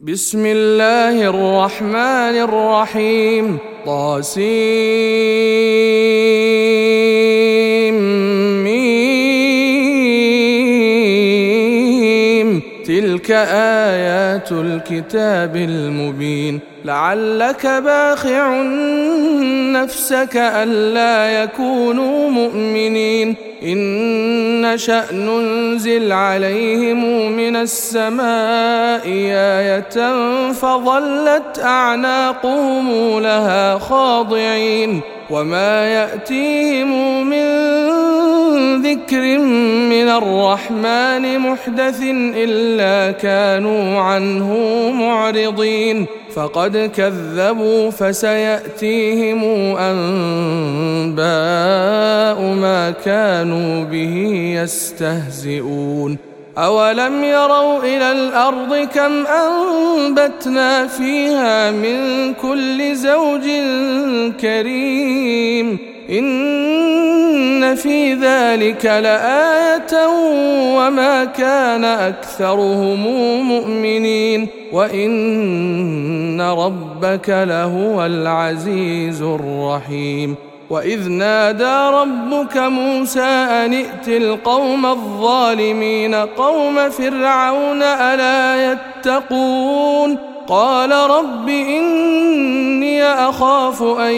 بسم الله الرحمن الرحيم طاسيم تلك آيات الكتاب المبين لعلك باخع نفسك ألا يكونوا مؤمنين إن نشأ ننزل عليهم من السماء آية فظلت أعناقهم لها خاضعين وما يأتيهم من ذكر من الرحمن محدث إلا كانوا عنه معرضين فقد كذبوا فسيأتيهم أنباء ما كانوا به يستهزئون أولم يروا إلى الأرض كم أنبتنا فيها من كل زوج كريم إن في ذلك لآية وما كان أكثرهم مؤمنين وإن ربك لهو العزيز الرحيم وإذ نادى ربك موسى أن ائت القوم الظالمين قوم فرعون ألا يتقون قال رب إني أخاف أن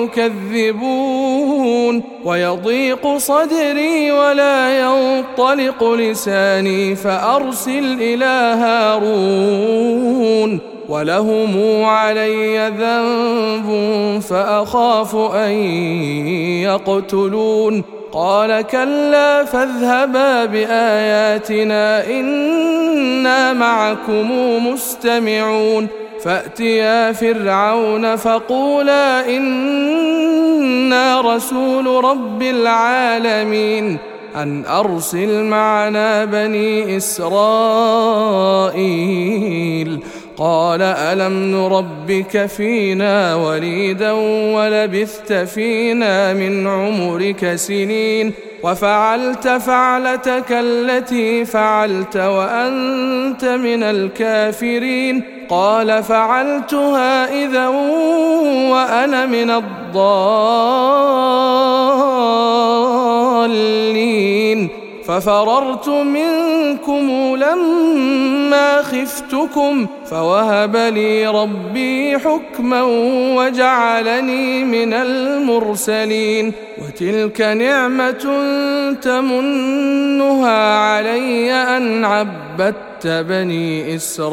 يكذبون ويضيق صدري ولا ينطلق لساني فأرسل إلى هارون ولهم علي ذنب فأخاف أن يقتلون قال كلا فاذهبا بآياتنا إنا معكم مستمعون فأتيا فرعون فقولا إنا رسول رب العالمين أن أرسل معنا بني إسرائيل قال ألم نربك فينا وليدا ولبثت فينا من عمرك سنين وفعلت فعلتك التي فعلت وأنت من الكافرين قال فعلتها إذا وأنا من الضالين ففررت منكم لما خفتكم فوهب لي ربي حكما وجعلني من المرسلين وتلك نعمة تمنها علي أن عبدت بني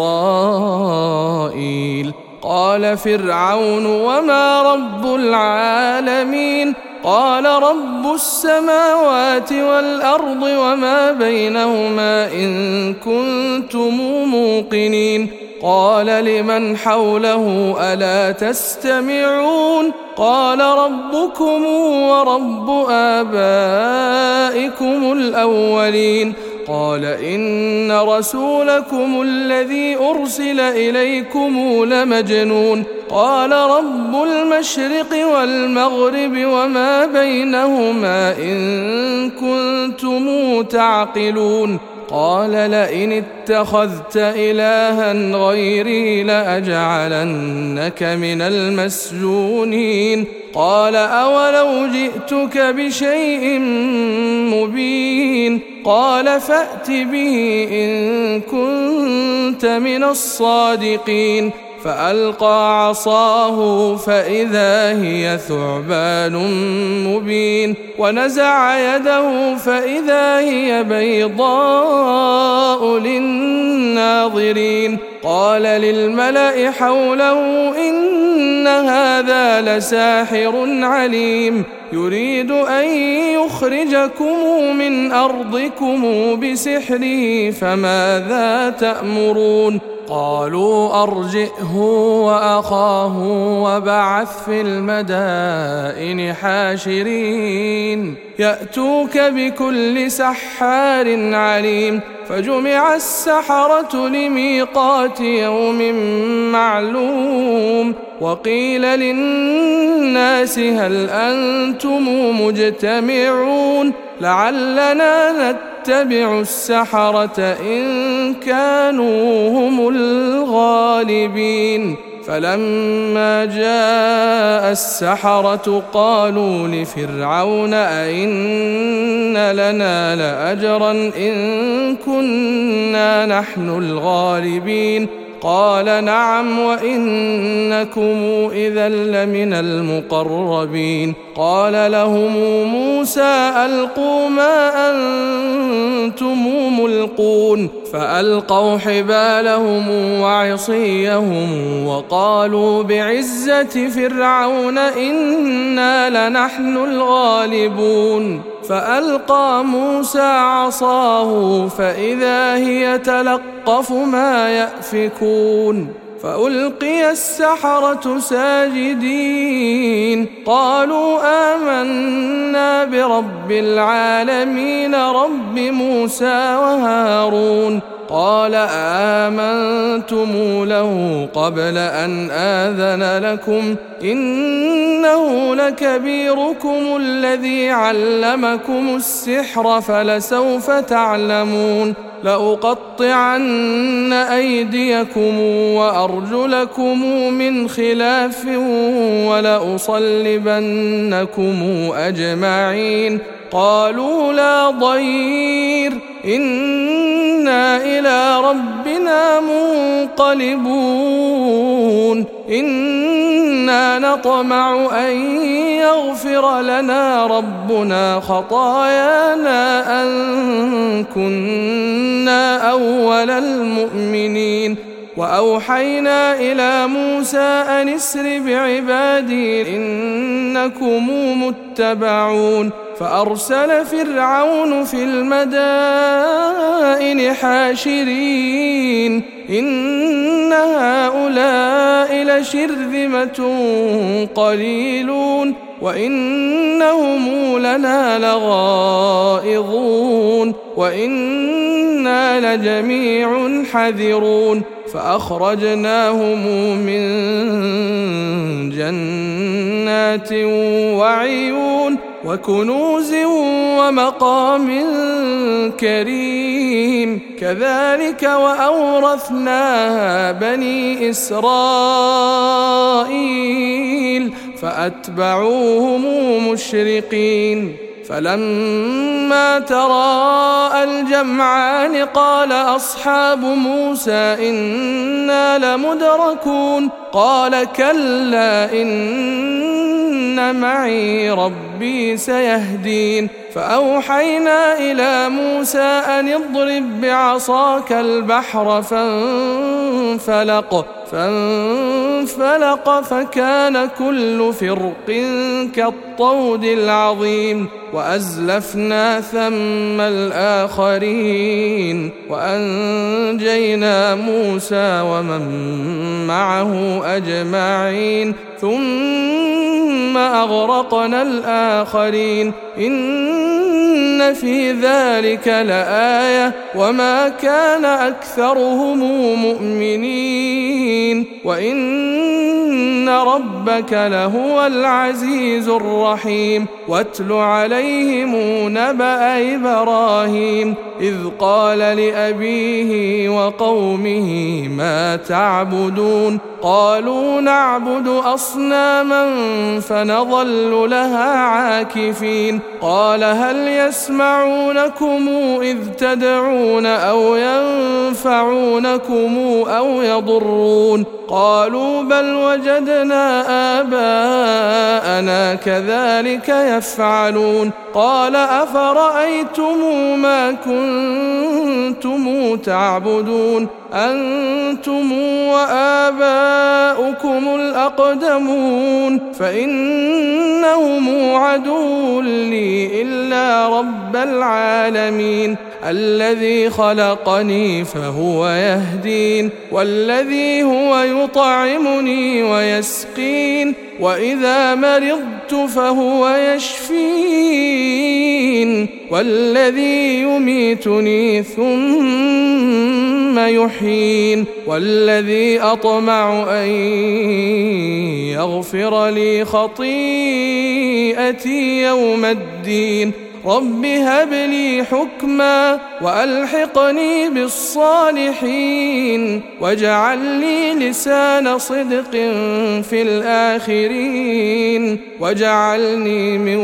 إسرائيل قال فرعون وما رب العالمين قال رب السماوات والأرض وما بينهما إن كنتم موقنين قال لمن حوله ألا تستمعون قال ربكم ورب آبائكم الأولين قال إن رسولكم الذي أرسل إليكم لمجنون قال رب المشرق والمغرب وما بينهما إن كنتم تعقلون قال لئن اتخذت إلها غيري لأجعلنك من المسجونين قال أولو جئتك بشيء مبين قال فأت به إن كنت من الصادقين فألقى عصاه فإذا هي ثعبان مبين ونزع يده فإذا هي بيضاء للناظرين قال للملأ حوله إن هذا لساحر عليم يريد أن يخرجكم من أرضكم بسحره فماذا تأمرون قالوا أرجئه وأخاه وبعث في المدائن حاشرين يأتوك بكل سحار عليم فجمع السحرة لميقات يوم معلوم وقيل للناس هل أنتم مجتمعون لعلنا نتبع السحرة إن كانوا هم الغالبين. فلما جاء السحرة قالوا لفرعون أئن لنا لأجرا إن كنا نحن الغالبين قال نعم وإنكم إذا لمن المقربين. قال لهم موسى ألقوا ما أنتم ملقون فألقوا حبالهم وعصيهم وقالوا بعزة فرعون إنا لنحن الغالبون. فألقى موسى عصاه فإذا هي تلقف ما يأفكون فألقي السحرة ساجدين قالوا آمنا برب العالمين رب موسى وهارون. قال آمنتم له قبل أن آذن لكم إنه لكبيركم الذي علمكم السحر فلسوف تعلمون لأقطعن أيديكم وأرجلكم من خلاف ولأصلبنكم أجمعين. قالوا لا ضير إنا إلى ربنا منقلبون إنا نطمع أن يغفر لنا ربنا خطايانا أن كنا أول المؤمنين. وأوحينا إلى موسى أن اسر بعبادي إنكم متبعون. فأرسل فرعون في المدائن حاشرين إن هؤلاء لشرذمة قليلون وإنهم لنا لغائظون وإنا لجميع حذرون. فأخرجناهم من جنات وعيون وكنوز ومقام كريم كذلك وأورثناها بني إسرائيل فأتبعوهم مشرقين. فلما تراءى الجمعان قال أصحاب موسى إنا لمدركون قال كلا إن معي ربي سيهدين. فأوحينا إلى موسى أن اضرب بعصاك البحر فانفلق فكان كل فرق كالطود العظيم. وأزلفنا ثم الآخرين وأنجينا موسى ومن معه أجمعين ثم أغرقنا الآخرين إن في ذلك لآية وما كان أكثرهم مؤمنين وإن ربك لهو العزيز الرحيم. واتل عليهم نبأ إبراهيم إذ قال لأبيه وقومه ما تعبدون قالوا نعبد أصناما فنظل لها عاكفين. قال هل يسمعونكم إذ تدعون أو ينفعونكم أو يضرون قالوا بل وجدنا آباءنا كذلك يفعلون. قال أفرأيتم ما كنتم تعبدون أنتم وآباؤكم الأقدمون فإنهم عدو لي إلا رب العالمين الذي خلقني فهو يهدين والذي هو يطعمني ويسقين وإذا مرضت فهو يشفين والذي يميتني ثم يحيين والذي أطمع أن يغفر لي خطيئتي يوم الدين رب هب لي حكما وألحقني بالصالحين واجعل لي لسان صدق في الآخرين واجعلني من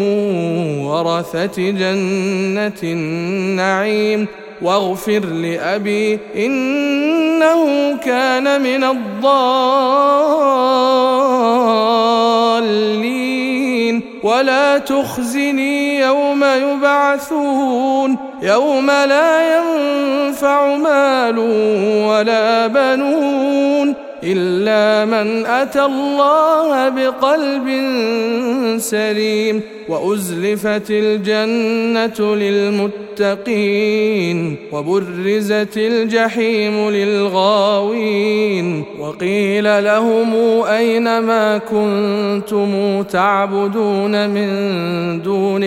ورثة جنة النعيم واغفر لأبي إنه كان من الضالين ولا تخزني يوم يبعثون يوم لا ينفع مال ولا بنون إلا من أتى الله بقلب سليم وأزلفت الجنة للمتقين وبرزت الجحيم للغاوين وقيل لهم أين ما كنتم تعبدون من دون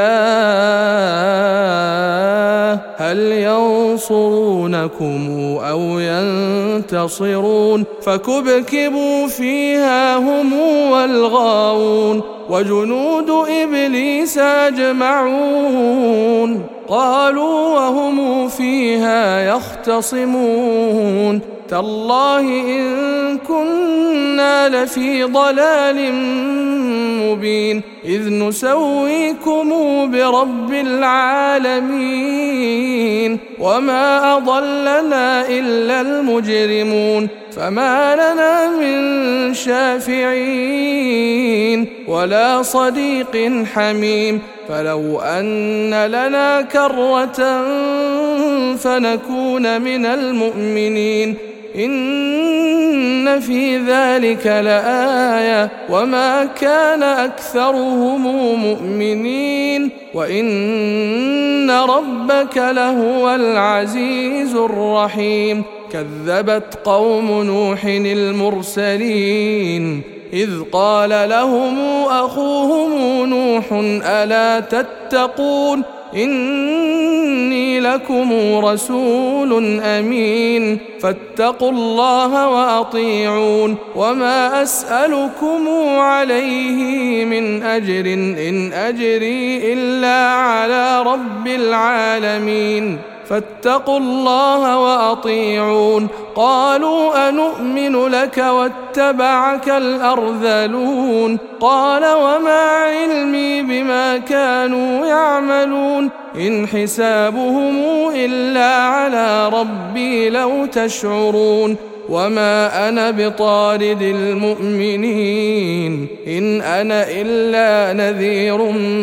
الله هل ينصرونكم أو ينتصرون فكبكبوا فيها هم والغاوون وجنود إبليس أجمعون قالوا وهم فيها يختصمون تالله إن كنا لفي ضلال مبين إذ نسويكم برب العالمين وما أضلنا إلا المجرمون فما لنا من شافعين ولا صديق حميم فلو أن لنا كرة فنكون من المؤمنين إن في ذلك لآية وما كان أكثرهم مؤمنين وإن ربك لهو العزيز الرحيم كذبت قوم نوح المرسلين إذ قال لهم أخوهم نوح ألا تتقون إني لكم رسول أمين فاتقوا الله وأطيعون وما أسألكم عليه من أجر إن أجري إلا على رب العالمين فاتقوا الله وأطيعون قالوا أنؤمن لك واتبعك الأرذلون قال وما علمي بما كانوا يعملون إن حسابهم إلا على ربي لو تشعرون وما أنا بطارد المؤمنين إن أنا إلا نذير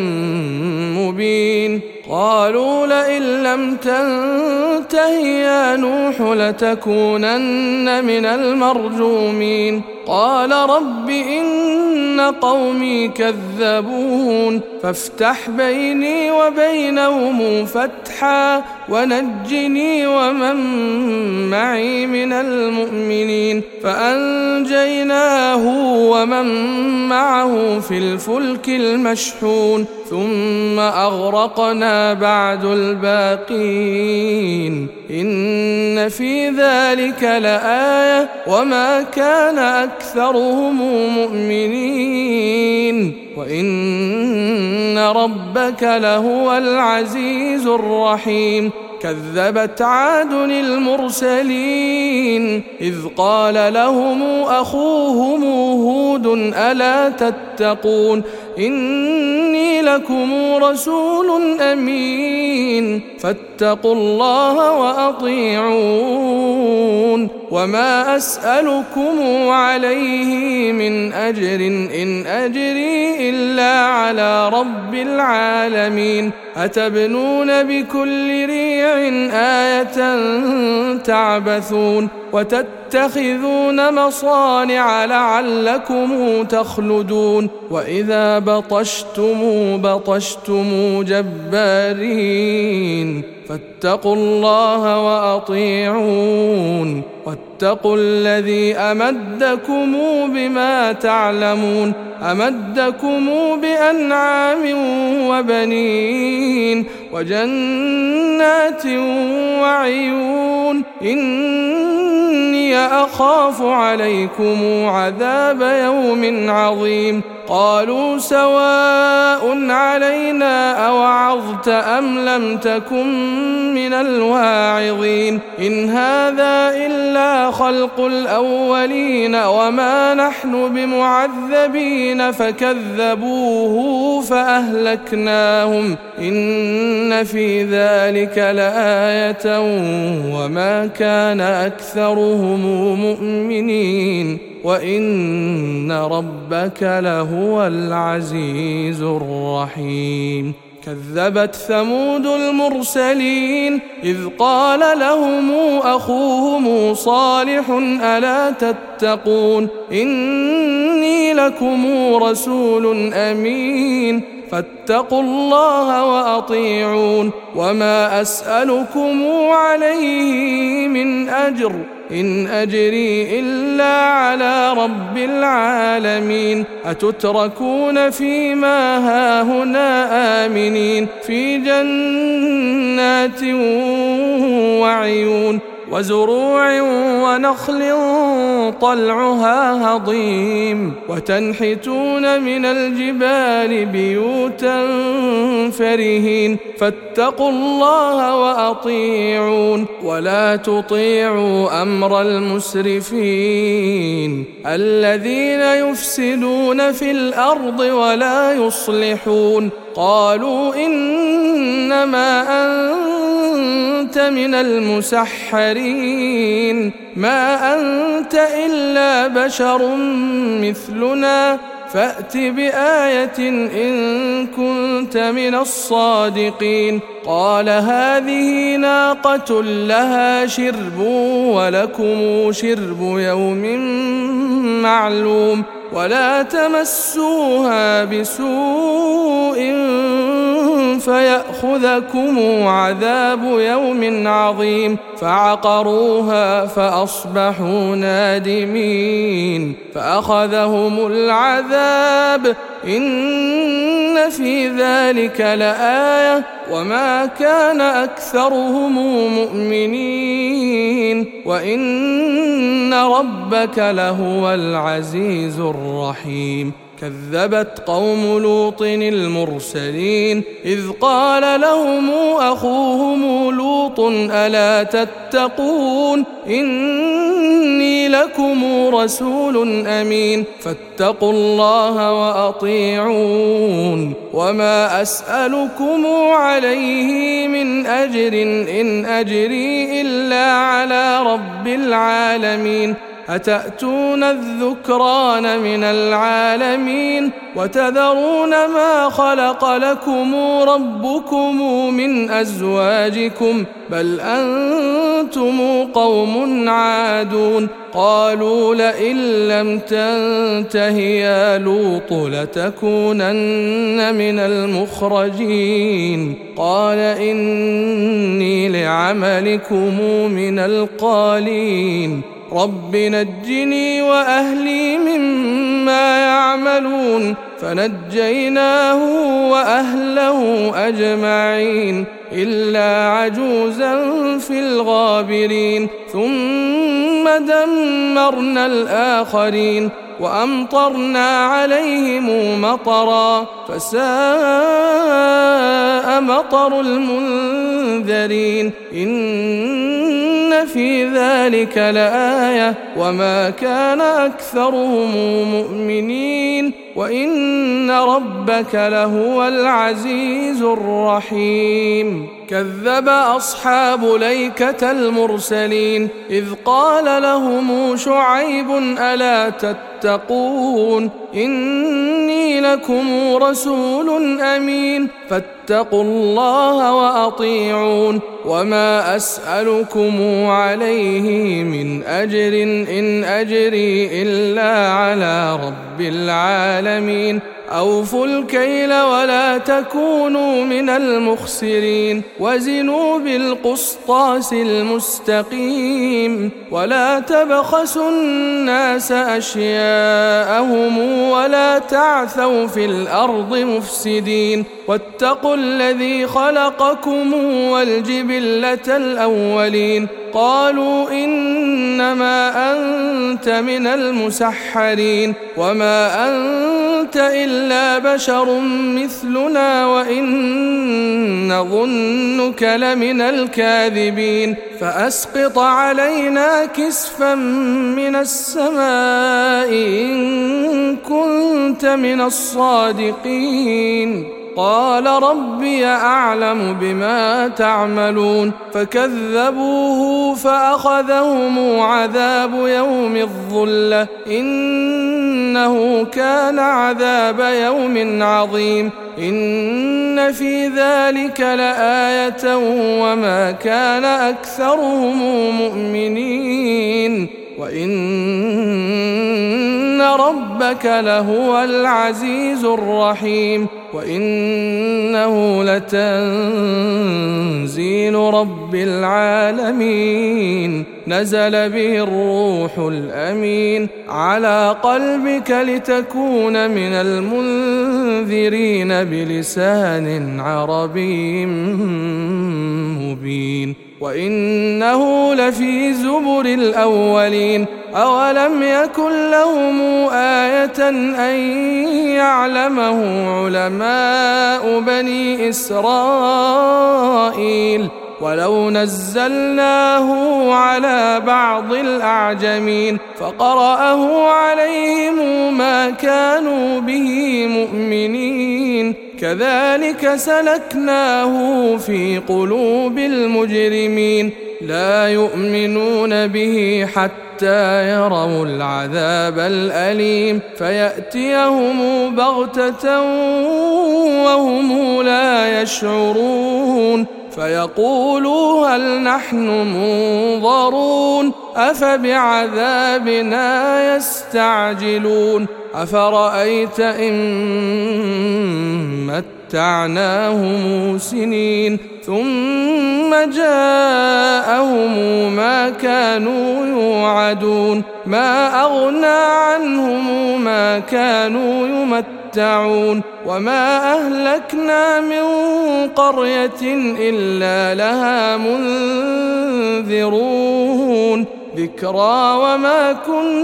مبين قالوا لئن لم تنته يا نوح لتكونن من المرجومين قال رب إن قومي كذبون فافتح بيني وبينهم فتحا ونجني ومن معي من المؤمنين فأنجيناه ومن معه في الفلك المشحون ثم أغرقنا بعد الباقين إن في ذلك لآية وما كان أكثرهم مؤمنين وإن ربك لهو العزيز الرحيم كذبت عاد المرسلين إذ قال لهم أخوهم هود ألا تتقون إني لكم رسول أمين فاتقوا الله وأطيعون وما أسألكم عليه من أجر إن أجري إلا على رب العالمين أتبنون بكل ريع آية تعبثون وتتخذون مصانع لعلكم تخلدون وإذا بطشتم جبارين فاتقوا الله وأطيعون واتقوا الذي أمدكم بما تعلمون أمدكم بأنعام وبنين وجنات وعيون إني أخاف عليكم عذاب يوم عظيم قالوا سواء علينا أوعظت أم لم تكن من الواعظين إن هذا إلا خلق الأولين وما نحن بمعذبين فكذبوه فأهلكناهم إن في ذلك لآية وما كان أكثرهم مؤمنين وإن ربك لهو العزيز الرحيم كذبت ثمود المرسلين إذ قال لهم أخوهم صالح ألا تتقون إني لكم رسول أمين فاتقوا الله وأطيعون وما أسألكم عليه من أجر إن أجري إلا على رب العالمين أتتركون فيما هاهنا آمنين في جنات وعيون وزروع ونخل طلعها هضيم وتنحتون من الجبال بيوتا فرهين فاتقوا الله وأطيعون ولا تطيعوا أمر المسرفين الذين يفسدون في الأرض ولا يصلحون قالوا إنما أنت من المسحرين ما أنت إلا بشر مثلنا فأت بآية إن كنت من الصادقين قال هذه ناقة لها شرب ولكم شرب يوم معلوم ولا تمسوها بسوء فيأخذكم عذاب يوم عظيم فعقروها فأصبحوا نادمين فأخذهم العذاب إن في ذلك لآية وما كان أكثرهم مؤمنين وإن ربك لهو العزيز الرحيم كذبت قوم لوط المرسلين إذ قال لهم أخوهم لوط ألا تتقون إني لكم رسول أمين فاتقوا الله وأطيعون وما أسألكم عليه من أجر إن أجري إلا على رب العالمين أتأتون الذكران من العالمين وتذرون ما خلق لكم ربكم من أزواجكم بل أنتم قوم عادون قالوا لئن لم تنته يا لوط لتكونن من المخرجين قال إني لعملكم من القالين رب نجني وأهلي مما يعملون فنجيناه وأهله أجمعين إلا عجوزا في الغابرين ثم دمرنا الآخرين وأمطرنا عليهم مطرا فساء مطر المنذرين إن في ذلك لآية وما كان أكثرهم مؤمنين وإن ربك لهو العزيز الرحيم كذب أصحاب ليكة المرسلين إذ قال لهم شعيب ألا تتقون إني لكم رسول أمين فاتقوا الله وأطيعون وما أسألكم عليه من أجر إن أجري إلا على رب العالمين أوفوا الكيل ولا تكونوا من المخسرين وزنوا بالقسطاس المستقيم ولا تبخسوا الناس أشياءهم ولا تعثوا في الأرض مفسدين واتقوا الذي خلقكم والجبلة الأولين قالوا إنما أنت من المسحرين وما أنت إلا بشر مثلنا وإن نظنك لمن الكاذبين فأسقط علينا كسفا من السماء إن كنت من الصادقين قال ربي أعلم بما تعملون فكذبوه فأخذهم عذاب يوم الظلة إنه كان عذاب يوم عظيم إن في ذلك لآية وما كان أكثرهم مؤمنين وإن ربك لهو العزيز الرحيم وإنه لتنزيل رب العالمين نزل به الروح الأمين على قلبك لتكون من المنذرين بلسان عربي مبين وإنه لفي زبر الأولين أولم يكن لهم آية أن يعلمه علماء بني إسرائيل ولو نزلناه على بعض الأعجمين فقرأه عليهم ما كانوا به مؤمنين كذلك سلكناه في قلوب المجرمين لا يؤمنون به حتى يروا العذاب الأليم فيأتيهم بغتة وهم لا يشعرون فيقولوا هل نحن منظرون أفبعذابنا يستعجلون أفرأيت إن متعناهم سنين ثم جاءهم ما كانوا يوعدون ما أغنى عنهم ما كانوا يمتعون وما أهلكنا من قرية إلا لها منذرون ذكرى وما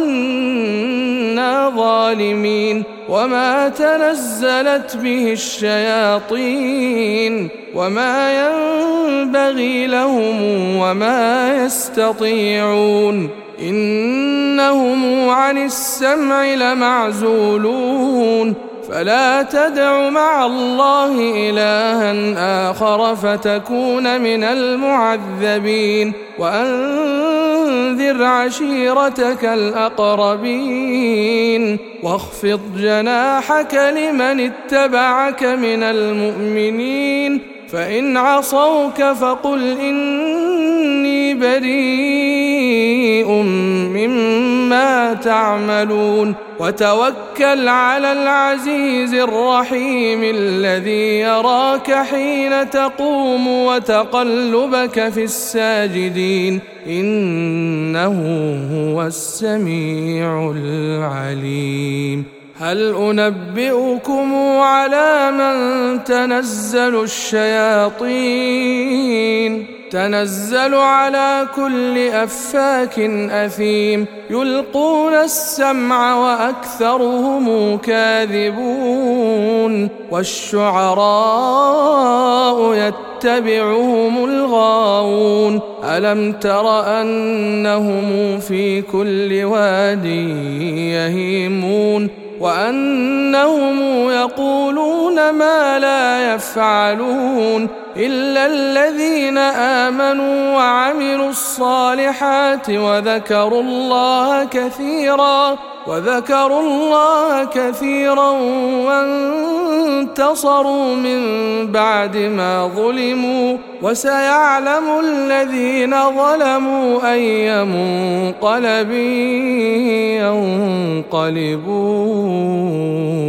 كنا ظالمين وما تنزلت به الشياطين وما ينبغي لهم وما يستطيعون إنهم عن السمع لمعزولون فلا تدع مع الله إلها آخر فتكون من المعذبين وأنذر عشيرتك الأقربين واخفض جناحك لمن اتبعك من المؤمنين فإن عصوك فقل إني بريء مما تعملون وتوكل على العزيز الرحيم الذي يراك حين تقوم وتقلبك في الساجدين إنه هو السميع العليم هل أنبئكم على من تنزل الشياطين تنزل على كل أفاك أثيم يلقون السمع وأكثرهم كاذبون والشعراء يتبعهم الغاوون ألم تر أنهم في كل واد يهيمون وأنهم يقولون ما لا يفعلون إلا الذين آمنوا وعملوا الصالحات وذكروا الله كثيرا وانتصروا من بعد ما ظلموا وسيعلم الذين ظلموا أي منقلب ينقلبون